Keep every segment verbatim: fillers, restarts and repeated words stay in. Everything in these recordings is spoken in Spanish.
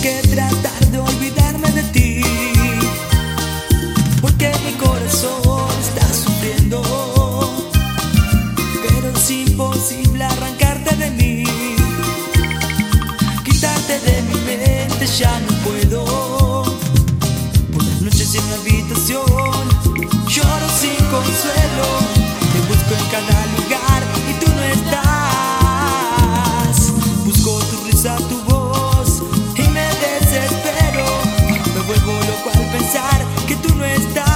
que tratar de olvidarme de ti, porque mi corazón está sufriendo, pero es imposible arrancarte de mí. Quitarte de mi mente ya no puedo. Por las noches en mi habitación lloro sin consuelo, te busco en cada lugar y tú no estás. Busco tu risa, tu voz y me desespero. Me vuelvo loco al pensar que tú no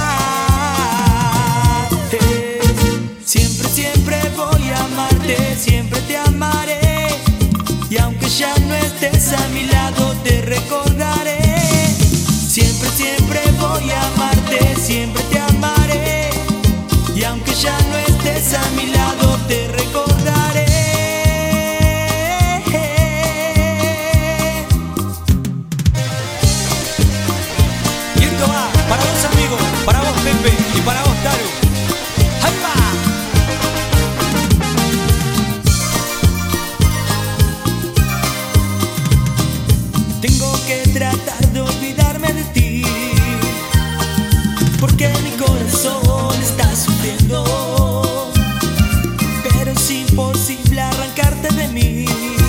estás. Eh, Siempre, siempre voy a amarte, siempre te amaré. Y aunque ya no estés a mi lado, te recordaré. Siempre, siempre voy a amarte, siempre te amaré. Y aunque ya no estés a mi lado, te recordaré. Y esto va para vos, amigo, para vos, Pepe, y para vos, Taru. ¡Ahí va! Tengo que tratar de olvidarme de ti, porque mi corazón está sufriendo, pero es imposible arrancarte de mí.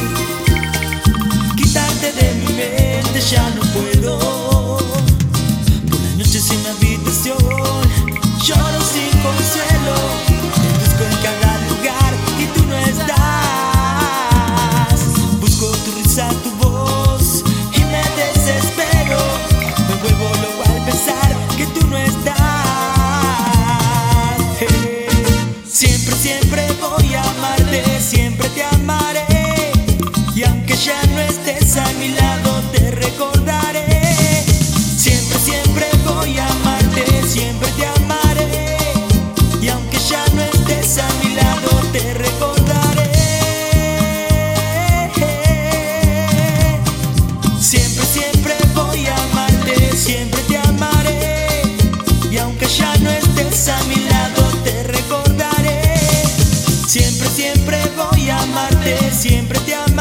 Quitarte de mi mente ya no puedo. Por las noches en mi habitación lloro sin consuelo, te busco en cada lugar y tú no estás. Busco tu risa, tu voz y me desespero. Me vuelvo loco al pensar que tú no estás. Eh, Siempre, siempre voy a amarte, siempre te amaré. Y aunque ya no estés a mi lado, te recordaré. Siempre, siempre voy a amarte, siempre te amaré. Y aunque ya no estés a mi lado, te recordaré. Siempre, siempre voy a amarte, siempre te amaré. Y aunque ya no estés a mi lado, te recordaré. Siempre, siempre voy a amarte, siempre te amaré.